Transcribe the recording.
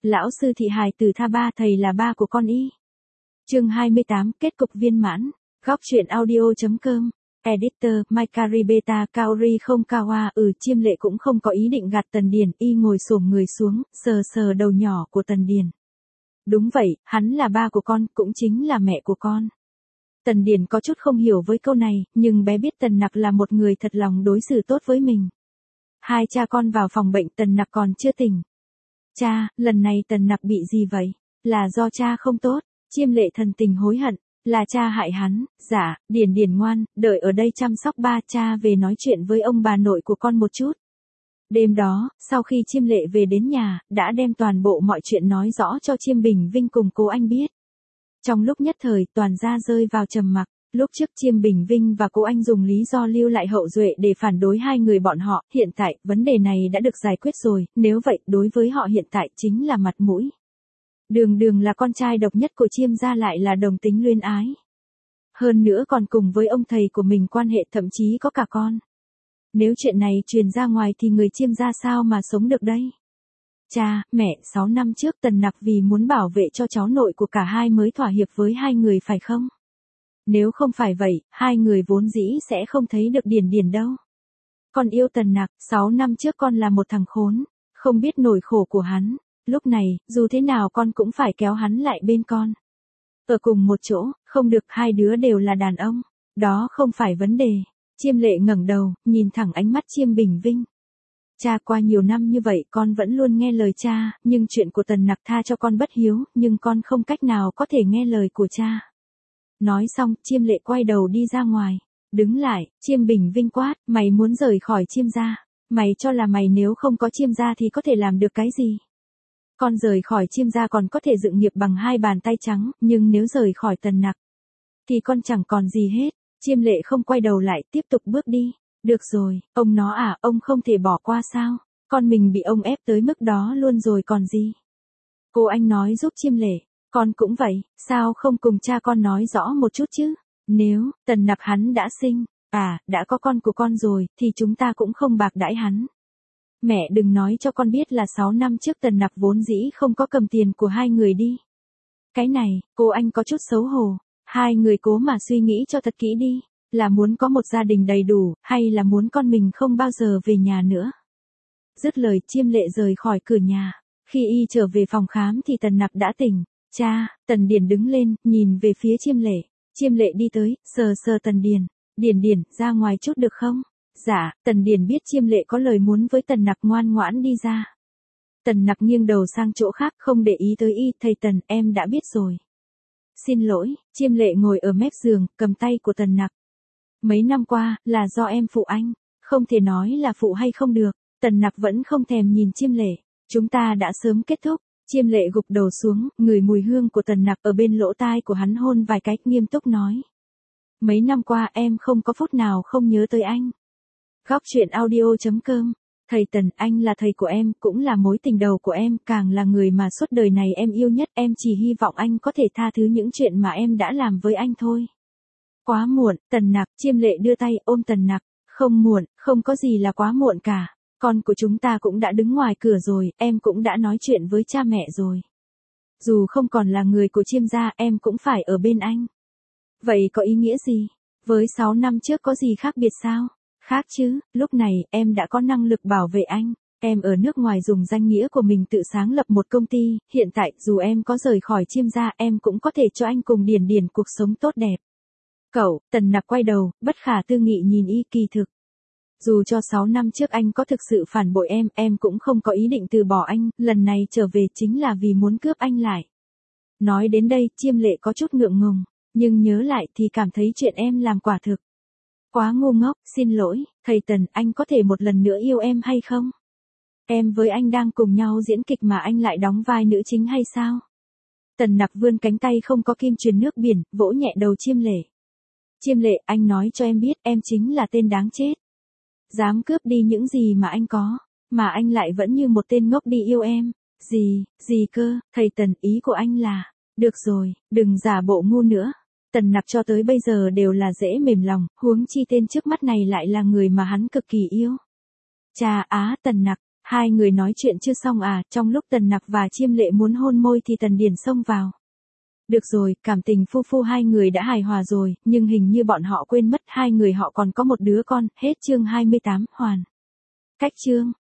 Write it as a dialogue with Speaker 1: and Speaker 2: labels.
Speaker 1: lão sư thị hài tử tha ba thầy là ba của con y. Chương 28, kết cục viên mãn. Góc truyện audio.com. Editor, Makaribeta Kaori không kawa. Chiêm Lệ cũng không có ý định gạt Tần Điền, y ngồi xổm người xuống, sờ sờ đầu nhỏ của Tần Điền. Đúng vậy, hắn là ba của con, cũng chính là mẹ của con. Tần Điền có chút không hiểu với câu này, nhưng bé biết Tần Nặc là một người thật lòng đối xử tốt với mình. Hai cha con vào phòng bệnh, Tần Nặc còn chưa tỉnh. Cha, lần này Tần Nặc bị gì vậy? Là do cha không tốt. Chiêm Lệ thần tình hối hận. Là cha hại hắn. Dạ, Điền Điền ngoan, đợi ở đây chăm sóc ba. Cha về nói chuyện với ông bà nội của con một chút. Đêm đó, sau khi Chiêm Lệ về đến nhà, đã đem toàn bộ mọi chuyện nói rõ cho Chiêm Bình Vinh cùng cô anh biết. Trong lúc nhất thời, toàn gia rơi vào trầm mặc. Lúc trước Chiêm Bình Vinh và cô anh dùng lý do lưu lại hậu duệ để phản đối hai người bọn họ, hiện tại, vấn đề này đã được giải quyết rồi, nếu vậy, đối với họ hiện tại chính là mặt mũi. Đường Đường là con trai độc nhất của Chiêm gia, lại là đồng tính luyến ái. Hơn nữa còn cùng với ông thầy của mình quan hệ, thậm chí có cả con. Nếu chuyện này truyền ra ngoài thì người Chiêm gia sao mà sống được đây? Cha, mẹ, 6 năm trước Tần Nặc vì muốn bảo vệ cho cháu nội của cả hai mới thỏa hiệp với hai người phải không? Nếu không phải vậy, hai người vốn dĩ sẽ không thấy được Điền Điền đâu. Con yêu Tần Nặc, 6 năm trước con là một thằng khốn, không biết nỗi khổ của hắn. Lúc này, dù thế nào con cũng phải kéo hắn lại bên con. Ở cùng một chỗ, không được, hai đứa đều là đàn ông. Đó không phải vấn đề. Chiêm Lệ ngẩng đầu, nhìn thẳng ánh mắt Chiêm Bình Vinh. Cha, qua nhiều năm như vậy con vẫn luôn nghe lời cha, nhưng chuyện của Tần Nặc tha cho con bất hiếu, nhưng con không cách nào có thể nghe lời của cha. Nói xong, Chiêm Lệ quay đầu đi ra ngoài. Đứng lại, Chiêm Bình Vinh quát, mày muốn rời khỏi Chiêm gia. Mày cho là mày nếu không có Chiêm gia thì có thể làm được cái gì? Con rời khỏi Chiêm gia còn có thể dựng nghiệp bằng hai bàn tay trắng, nhưng nếu rời khỏi Tần Nặc, thì con chẳng còn gì hết. Chiêm Lệ không quay đầu lại, tiếp tục bước đi. Được rồi, ông nó à, ông không thể bỏ qua sao? Con mình bị ông ép tới mức đó luôn rồi còn gì? Cô anh nói giúp Chiêm Lệ. Con cũng vậy, sao không cùng cha con nói rõ một chút chứ? Nếu, Tần Nặc hắn đã sinh, đã có con của con rồi, thì chúng ta cũng không bạc đãi hắn. Mẹ đừng nói cho con biết là 6 năm trước Tần Nặc vốn dĩ không có cầm tiền của hai người đi. Cái này, cô anh có chút xấu hổ. Hai người cố mà suy nghĩ cho thật kỹ đi. Là muốn có một gia đình đầy đủ, hay là muốn con mình không bao giờ về nhà nữa? Dứt lời, Chiêm Lệ rời khỏi cửa nhà. Khi y trở về phòng khám thì Tần Nặc đã tỉnh. Cha, Tần Điền đứng lên, nhìn về phía Chiêm Lệ. Chiêm Lệ đi tới, sờ sờ Tần Điền. Điền Điền, ra ngoài chút được không? Dạ, Tần Điền biết Chiêm Lệ có lời muốn với Tần Nặc, ngoan ngoãn đi ra. Tần Nặc nghiêng đầu sang chỗ khác, không để ý tới y. Thầy Tần, em đã biết rồi. Xin lỗi. Chiêm Lệ ngồi ở mép giường, cầm tay của Tần Nặc. Mấy năm qua, là do em phụ anh. Không thể nói là phụ hay không được. Tần Nặc vẫn không thèm nhìn Chiêm Lệ. Chúng ta đã sớm kết thúc. Chiêm Lệ gục đầu xuống, ngửi mùi hương của Tần Nặc ở bên lỗ tai của hắn, hôn vài cái, nghiêm túc nói. Mấy năm qua em không có phút nào không nhớ tới anh. Góc truyện audio.com. Thầy Tần, anh là thầy của em, cũng là mối tình đầu của em, càng là người mà suốt đời này em yêu nhất. Em chỉ hy vọng anh có thể tha thứ những chuyện mà em đã làm với anh thôi. Quá muộn. Tần Nặc. Chiêm Lệ đưa tay ôm Tần Nặc. Không muộn, không có gì là quá muộn cả. Con của chúng ta cũng đã đứng ngoài cửa rồi, em cũng đã nói chuyện với cha mẹ rồi. Dù không còn là người của Chiêm gia, em cũng phải ở bên anh. Vậy có ý nghĩa gì? Với 6 năm trước có gì khác biệt sao? Khác chứ, lúc này, em đã có năng lực bảo vệ anh. Em ở nước ngoài dùng danh nghĩa của mình tự sáng lập một công ty, hiện tại, dù em có rời khỏi Chiêm gia, em cũng có thể cho anh cùng Điền Điền cuộc sống tốt đẹp. Cậu, Tần Nặc quay đầu, bất khả tư nghị nhìn y. Kỳ thực. Dù cho 6 năm trước anh có thực sự phản bội em cũng không có ý định từ bỏ anh, lần này trở về chính là vì muốn cướp anh lại. Nói đến đây, Chiêm Lệ có chút ngượng ngùng, nhưng nhớ lại thì cảm thấy chuyện em làm quả thực quá ngu ngốc. Xin lỗi, thầy Tần, anh có thể một lần nữa yêu em hay không? Em với anh đang cùng nhau diễn kịch mà anh lại đóng vai nữ chính hay sao? Tần Nặc vươn cánh tay không có kim truyền nước biển, vỗ nhẹ đầu Chiêm Lệ. Chiêm Lệ, anh nói cho em biết, em chính là tên đáng chết. Dám cướp đi những gì mà anh có, mà anh lại vẫn như một tên ngốc đi yêu em. Gì cơ? Thầy Tần, ý của anh là, được rồi, đừng giả bộ ngu nữa. Tần Nặc cho tới bây giờ đều là dễ mềm lòng, huống chi tên trước mắt này lại là người mà hắn cực kỳ yêu. Tần Nặc, Hai người nói chuyện chưa xong à, trong lúc Tần Nặc và Chiêm Lệ muốn hôn môi thì Tần Điển xông vào. Được rồi, cảm tình phu phu hai người đã hài hòa rồi, nhưng hình như bọn họ quên mất hai người họ còn có một đứa con, hết chương 28, hoàn. Cách chương.